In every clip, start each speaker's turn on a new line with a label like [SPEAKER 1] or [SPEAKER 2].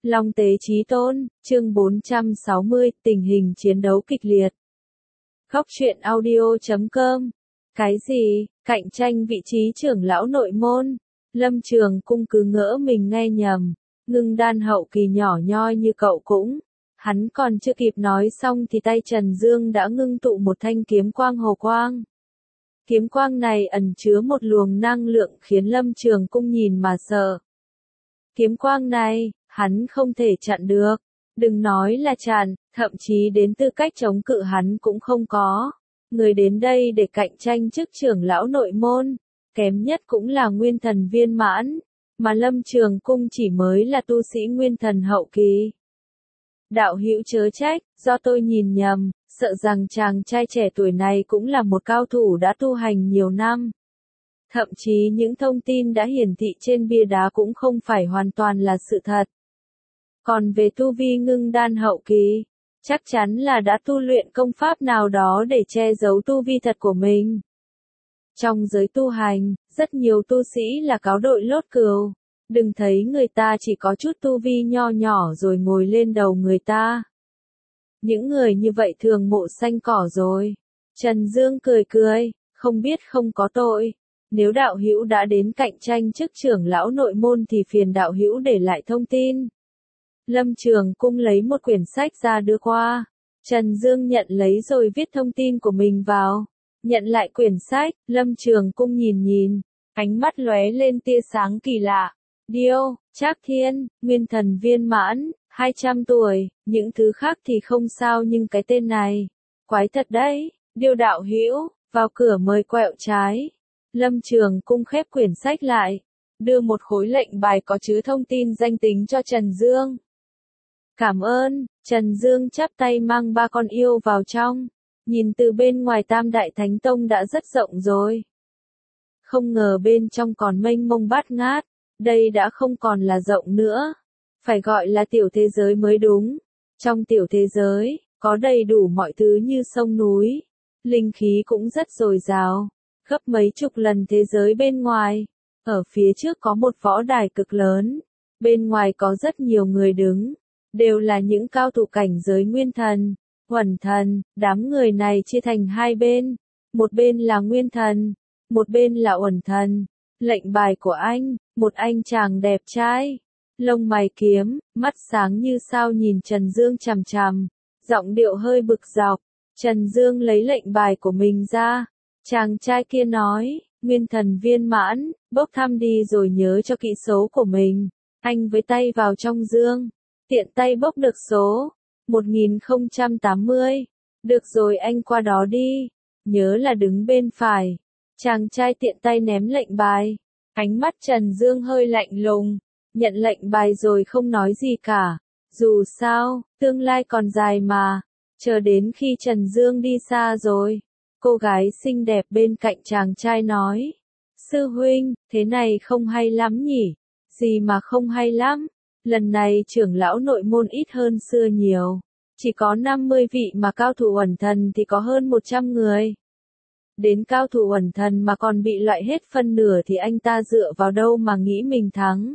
[SPEAKER 1] Long tế chí tôn, chương 460, tình hình chiến đấu kịch liệt. Góc truyện audio.com. Cái gì, cạnh tranh vị trí trưởng lão nội môn? Lâm Trường Cung cứ ngỡ mình nghe nhầm, Ngưng Đan hậu kỳ nhỏ nhoi như cậu cũng. Hắn còn chưa kịp nói xong thì tay Trần Dương đã ngưng tụ một thanh kiếm quang hồ quang. Kiếm quang này ẩn chứa một luồng năng lượng khiến Lâm Trường Cung nhìn mà sợ. Kiếm quang này, hắn không thể chặn được. Đừng nói là chặn, thậm chí đến tư cách chống cự hắn cũng không có. Người đến đây để cạnh tranh chức trưởng lão nội môn, kém nhất cũng là nguyên thần viên mãn, mà Lâm Trường Cung chỉ mới là tu sĩ nguyên thần hậu kỳ. Đạo hữu chớ trách, do tôi nhìn nhầm, sợ rằng chàng trai trẻ tuổi này cũng là một cao thủ đã tu hành nhiều năm. Thậm chí những thông tin đã hiển thị trên bia đá cũng không phải hoàn toàn là sự thật. Còn về tu vi Ngưng Đan hậu kỳ, chắc chắn là đã tu luyện công pháp nào đó để che giấu tu vi thật của mình. Trong giới tu hành, rất nhiều tu sĩ là cáo đội lốt cừu. Đừng thấy người ta chỉ có chút tu vi nho nhỏ rồi ngồi lên đầu người ta. Những người như vậy thường mộ xanh cỏ rồi. Trần Dương cười cười, không biết không có tội. Nếu đạo hữu đã đến cạnh tranh chức trưởng lão nội môn thì phiền đạo hữu để lại thông tin. Lâm Trường Cung lấy một quyển sách ra đưa qua. Trần Dương nhận lấy rồi viết thông tin của mình vào. Nhận lại quyển sách, Lâm Trường Cung nhìn, ánh mắt lóe lên tia sáng kỳ lạ. Điêu, Trác Thiên, nguyên thần viên mãn, 200 tuổi, những thứ khác thì không sao nhưng cái tên này, quái thật đấy. Điêu đạo hữu, vào cửa mời quẹo trái. Lâm Trường Cung khép quyển sách lại, đưa một khối lệnh bài có chứa thông tin danh tính cho Trần Dương. Cảm ơn. Trần Dương chắp tay mang ba con yêu vào trong. Nhìn từ bên ngoài Tam Đại Thánh Tông đã rất rộng rồi. Không ngờ bên trong còn mênh mông bát ngát. Đây đã không còn là rộng nữa. Phải gọi là tiểu thế giới mới đúng. Trong tiểu thế giới, có đầy đủ mọi thứ như sông núi. Linh khí cũng rất dồi dào. Gấp mấy chục lần thế giới bên ngoài. Ở phía trước có một võ đài cực lớn. Bên ngoài có rất nhiều người đứng. Đều là những cao thủ cảnh giới nguyên thần, uẩn thần. Đám người này chia thành hai bên. Một bên là nguyên thần, một bên là uẩn thần. Lệnh bài của anh, một anh chàng đẹp trai, lông mày kiếm, mắt sáng như sao nhìn Trần Dương chằm chằm, giọng điệu hơi bực dọc. Trần Dương lấy lệnh bài của mình ra. Chàng trai kia nói, nguyên thần viên mãn, bốc thăm đi rồi nhớ cho kỹ số của mình. Anh với tay vào trong dương, tiện tay bốc được số 1080. Được rồi, anh qua đó đi, nhớ là đứng bên phải. Chàng trai tiện tay ném lệnh bài. Ánh mắt Trần Dương hơi lạnh lùng, nhận lệnh bài rồi không nói gì cả. Dù sao, tương lai còn dài mà. Chờ đến khi Trần Dương đi xa rồi, cô gái xinh đẹp bên cạnh chàng trai nói. Sư huynh, thế này không hay lắm nhỉ? Gì mà không hay lắm? Lần này trưởng lão nội môn ít hơn xưa nhiều. Chỉ có 50 vị mà cao thủ uẩn thần thì có hơn 100 người. Đến cao thủ uẩn thần mà còn bị loại hết phân nửa thì anh ta dựa vào đâu mà nghĩ mình thắng.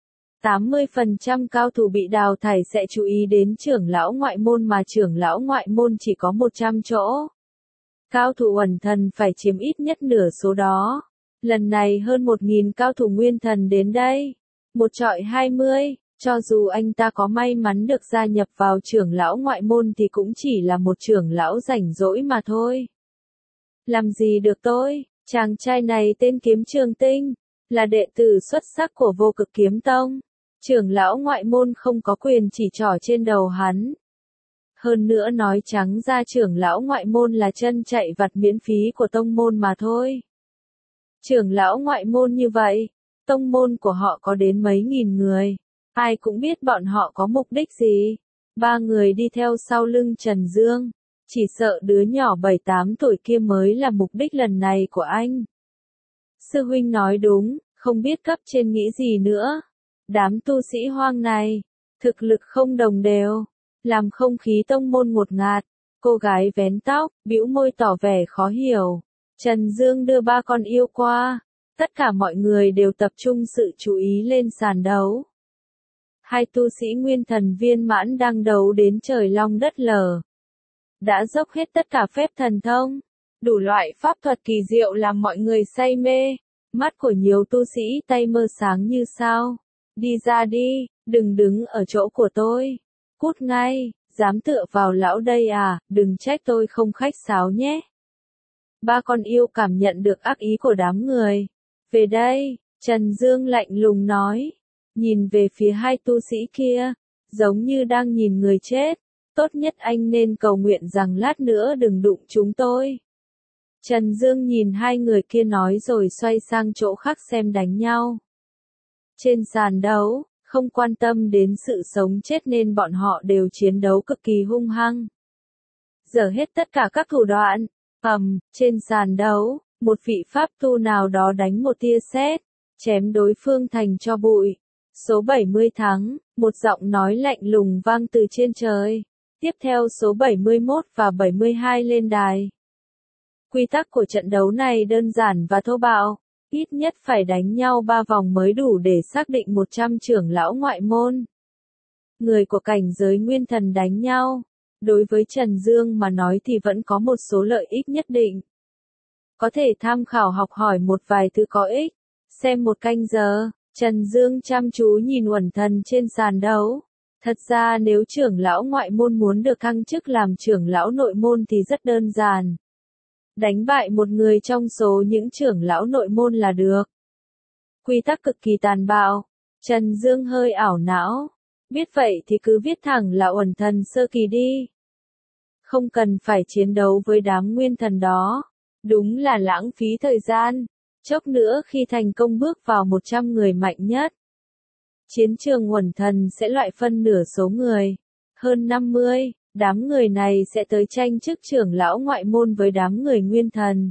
[SPEAKER 1] 80% cao thủ bị đào thải sẽ chú ý đến trưởng lão ngoại môn mà trưởng lão ngoại môn chỉ có 100 chỗ. Cao thủ uẩn thần phải chiếm ít nhất nửa số đó. Lần này hơn 1.000 cao thủ nguyên thần đến đây. Một chọi 20, cho dù anh ta có may mắn được gia nhập vào trưởng lão ngoại môn thì cũng chỉ là một trưởng lão rảnh rỗi mà thôi. Làm gì được tôi, chàng trai này tên Kiếm Trường Tinh, là đệ tử xuất sắc của Vô Cực Kiếm Tông. Trưởng lão ngoại môn không có quyền chỉ trỏ trên đầu hắn. Hơn nữa nói trắng ra trưởng lão ngoại môn là chân chạy vặt miễn phí của tông môn mà thôi. Trưởng lão ngoại môn như vậy, tông môn của họ có đến mấy nghìn người. Ai cũng biết bọn họ có mục đích gì. Ba người đi theo sau lưng Trần Dương. Chỉ sợ đứa nhỏ 7-8 tuổi kia mới là mục đích lần này của anh. Sư huynh nói đúng, không biết cấp trên nghĩ gì nữa. Đám tu sĩ hoang này, thực lực không đồng đều, làm không khí tông môn ngột ngạt. Cô gái vén tóc, bĩu môi tỏ vẻ khó hiểu. Trần Dương đưa ba con yêu qua. Tất cả mọi người đều tập trung sự chú ý lên sàn đấu. hai tu sĩ nguyên thần viên mãn đang đấu đến trời long đất lở. Đã dốc hết tất cả phép thần thông, đủ loại pháp thuật kỳ diệu làm mọi người say mê. Mắt của nhiều tu sĩ tay mơ sáng như sao. Đi ra đi, đừng đứng ở chỗ của tôi. Cút ngay, dám tựa vào lão đây à, đừng trách tôi không khách sáo nhé. Ba con yêu cảm nhận được ác ý của đám người. Về đây, Trần Dương lạnh lùng nói. Nhìn về phía hai tu sĩ kia, giống như đang nhìn người chết. Tốt nhất anh nên cầu nguyện rằng lát nữa đừng đụng chúng tôi. Trần Dương nhìn hai người kia nói rồi xoay sang chỗ khác xem đánh nhau. Trên sàn đấu, không quan tâm đến sự sống chết nên bọn họ đều chiến đấu cực kỳ hung hăng. Dở hết tất cả các thủ đoạn. Trên sàn đấu, một vị pháp tu nào đó đánh một tia sét, chém đối phương thành tro bụi. Số 70 thắng, một giọng nói lạnh lùng vang từ trên trời. Tiếp theo số 71 và 72 lên đài. Quy tắc của trận đấu này đơn giản và thô bạo, ít nhất phải đánh nhau 3 vòng mới đủ để xác định 100 trưởng lão ngoại môn. Người của cảnh giới nguyên thần đánh nhau, đối với Trần Dương mà nói thì vẫn có một số lợi ích nhất định. Có thể tham khảo học hỏi một vài thứ có ích. Xem một canh giờ, Trần Dương chăm chú nhìn Uẩn Thần trên sàn đấu. Thật ra nếu trưởng lão ngoại môn muốn được thăng chức làm trưởng lão nội môn thì rất đơn giản. Đánh bại một người trong số những trưởng lão nội môn là được. Quy tắc cực kỳ tàn bạo. Trần Dương hơi ảo não. Biết vậy thì cứ viết thẳng là Uẩn Thần sơ kỳ đi. Không cần phải chiến đấu với đám nguyên thần đó. Đúng là lãng phí thời gian. Chốc nữa khi thành công bước vào 100 người mạnh nhất, chiến trường Uẩn Thần sẽ loại phân nửa số người. Hơn 50, đám người này sẽ tới tranh chức trưởng lão ngoại môn với đám người nguyên thần.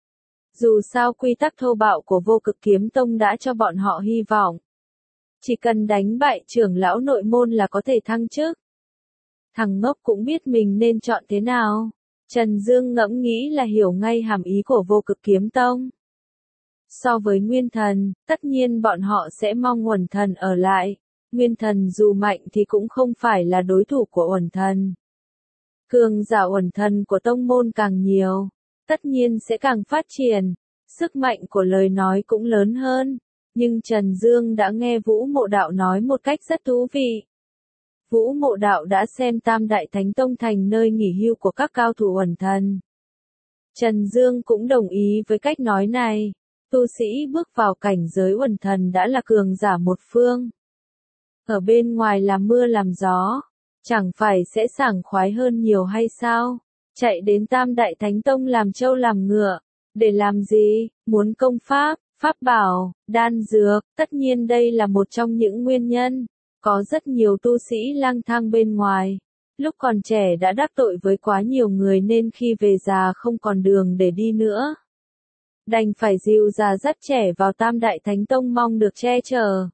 [SPEAKER 1] Dù sao quy tắc thô bạo của Vô Cực Kiếm Tông đã cho bọn họ hy vọng. Chỉ cần đánh bại trưởng lão nội môn là có thể thăng chức. Thằng ngốc cũng biết mình nên chọn thế nào. Trần Dương ngẫm nghĩ là hiểu ngay hàm ý của Vô Cực Kiếm Tông. So với nguyên thần, tất nhiên bọn họ sẽ mong Uẩn Thần ở lại. Nguyên thần dù mạnh thì cũng không phải là đối thủ của Uẩn Thần. Cường giả Uẩn Thần của tông môn càng nhiều, tất nhiên sẽ càng phát triển. Sức mạnh của lời nói cũng lớn hơn. Nhưng Trần Dương đã nghe Vũ Mộ Đạo nói một cách rất thú vị. Vũ Mộ Đạo đã xem Tam Đại Thánh Tông thành nơi nghỉ hưu của các cao thủ Uẩn Thần. Trần Dương cũng đồng ý với cách nói này. Tu sĩ bước vào cảnh giới Uẩn Thần đã là cường giả một phương. Ở bên ngoài làm mưa làm gió, chẳng phải sẽ sảng khoái hơn nhiều hay sao? Chạy đến Tam Đại Thánh Tông làm trâu làm ngựa, để làm gì? Muốn công pháp, pháp bảo, đan dược, tất nhiên đây là một trong những nguyên nhân. Có rất nhiều tu sĩ lang thang bên ngoài. Lúc còn trẻ đã đắc tội với quá nhiều người nên khi về già không còn đường để đi nữa. Đành phải dìu già dắt trẻ vào Tam Đại Thánh Tông mong được che chở.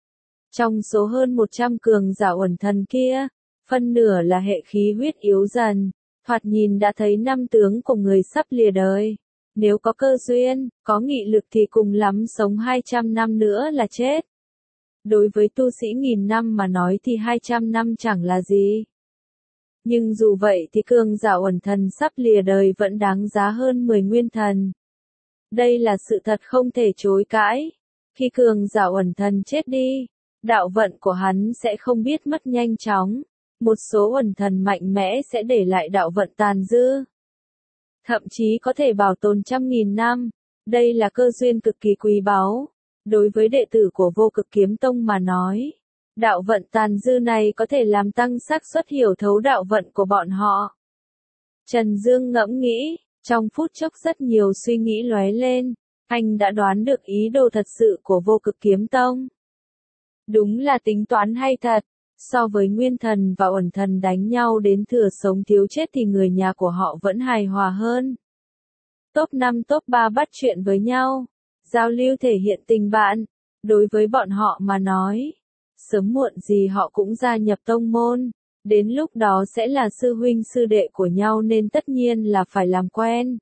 [SPEAKER 1] Trong số hơn 100 cường giả Uẩn Thần kia, phân nửa là hệ khí huyết yếu dần, thoạt nhìn đã thấy năm tướng của người sắp lìa đời. Nếu có cơ duyên, có nghị lực thì cùng lắm sống 200 năm nữa là chết. Đối với tu sĩ 1000 năm mà nói thì 200 năm chẳng là gì. Nhưng dù vậy thì cường giả Uẩn Thần sắp lìa đời vẫn đáng giá hơn 10 nguyên thần. Đây là sự thật không thể chối cãi. Khi cường giả Uẩn Thần chết đi, đạo vận của hắn sẽ không biết mất nhanh chóng. Một số Uẩn Thần mạnh mẽ sẽ để lại đạo vận tàn dư. Thậm chí có thể bảo tồn trăm nghìn năm. Đây là cơ duyên cực kỳ quý báu. Đối với đệ tử của Vô Cực Kiếm Tông mà nói, đạo vận tàn dư này có thể làm tăng xác suất hiểu thấu đạo vận của bọn họ. Trần Dương ngẫm nghĩ, trong phút chốc rất nhiều suy nghĩ lóe lên, anh đã đoán được ý đồ thật sự của Vô Cực Kiếm Tông. Đúng là tính toán hay thật, so với Nguyên Thần và Uẩn Thần đánh nhau đến thừa sống thiếu chết thì người nhà của họ vẫn hài hòa hơn. Top 5 top 3 bắt chuyện với nhau, giao lưu thể hiện tình bạn, đối với bọn họ mà nói, sớm muộn gì họ cũng gia nhập tông môn, đến lúc đó sẽ là sư huynh sư đệ của nhau nên tất nhiên là phải làm quen.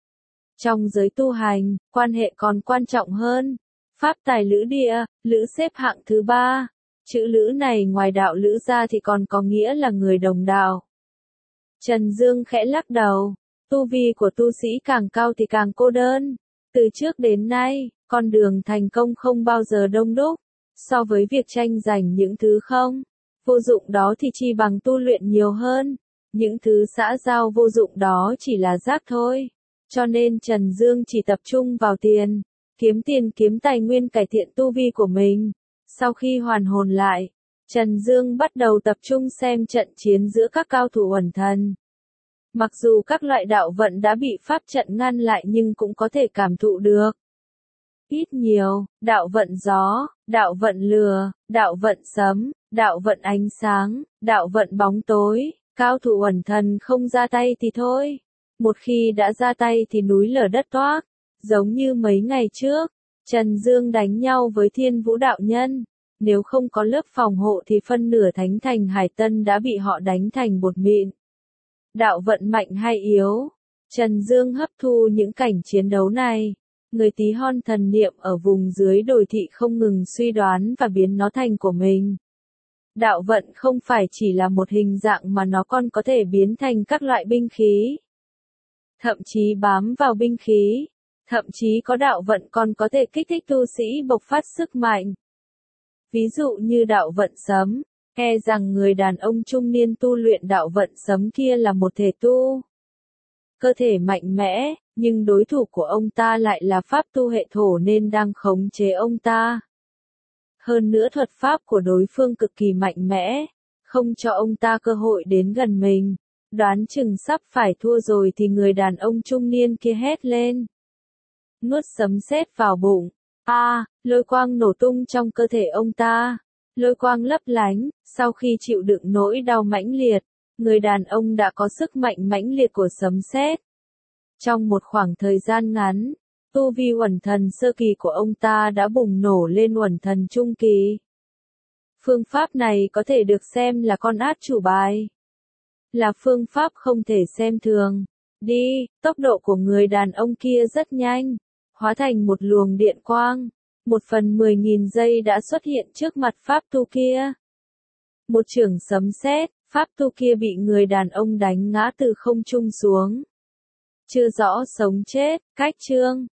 [SPEAKER 1] Trong giới tu hành, quan hệ còn quan trọng hơn. Pháp tài lữ địa, lữ xếp hạng thứ 3. Chữ lữ này ngoài đạo lữ ra thì còn có nghĩa là người đồng đạo. Trần Dương khẽ lắc đầu, tu vi của tu sĩ càng cao thì càng cô đơn. Từ trước đến nay, con đường thành công không bao giờ đông đúc. So với việc tranh giành những thứ không vô dụng đó thì chi bằng tu luyện nhiều hơn. Những thứ xã giao vô dụng đó chỉ là rác thôi. Cho nên Trần Dương chỉ tập trung vào tiền, kiếm tài nguyên cải thiện tu vi của mình. Sau khi hoàn hồn lại, Trần Dương bắt đầu tập trung xem trận chiến giữa các cao thủ ẩn thần. Mặc dù các loại đạo vận đã bị pháp trận ngăn lại nhưng cũng có thể cảm thụ được. Ít nhiều, đạo vận gió, đạo vận lửa, đạo vận sấm, đạo vận ánh sáng, đạo vận bóng tối, cao thủ ẩn thần không ra tay thì thôi. Một khi đã ra tay thì núi lở đất toác, giống như mấy ngày trước, Trần Dương đánh nhau với Thiên Vũ đạo nhân. Nếu không có lớp phòng hộ thì phân nửa Thánh Thành Hải Tân đã bị họ đánh thành bột mịn. Đạo vận mạnh hay yếu? Trần Dương hấp thu những cảnh chiến đấu này. Người Tí Hon thần niệm ở vùng dưới đồi thị không ngừng suy đoán và biến nó thành của mình. Đạo vận không phải chỉ là một hình dạng mà nó còn có thể biến thành các loại binh khí. Thậm chí bám vào binh khí. Thậm chí có đạo vận còn có thể kích thích tu sĩ bộc phát sức mạnh. Ví dụ như đạo vận sấm, e rằng người đàn ông trung niên tu luyện đạo vận sấm kia là một thể tu. Cơ thể mạnh mẽ, nhưng đối thủ của ông ta lại là pháp tu hệ thổ nên đang khống chế ông ta. Hơn nữa thuật pháp của đối phương cực kỳ mạnh mẽ, không cho ông ta cơ hội đến gần mình. Đoán chừng sắp phải thua rồi thì người đàn ông trung niên kia hét lên. Nuốt sấm sét vào bụng. Lôi quang nổ tung trong cơ thể ông ta. Lôi quang lấp lánh, sau khi chịu đựng nỗi đau mãnh liệt, người đàn ông đã có sức mạnh mãnh liệt của sấm sét. Trong một khoảng thời gian ngắn, tu vi uẩn thần sơ kỳ của ông ta đã bùng nổ lên uẩn thần trung kỳ. Phương pháp này có thể được xem là con át chủ bài. Là phương pháp không thể xem thường. Tốc độ của người đàn ông kia rất nhanh, hóa thành một luồng điện quang. 1/10.000 giây đã xuất hiện trước mặt pháp tu kia. Một chưởng sấm sét, pháp tu kia bị người đàn ông đánh ngã từ không trung xuống. Chưa rõ sống chết, cách chương.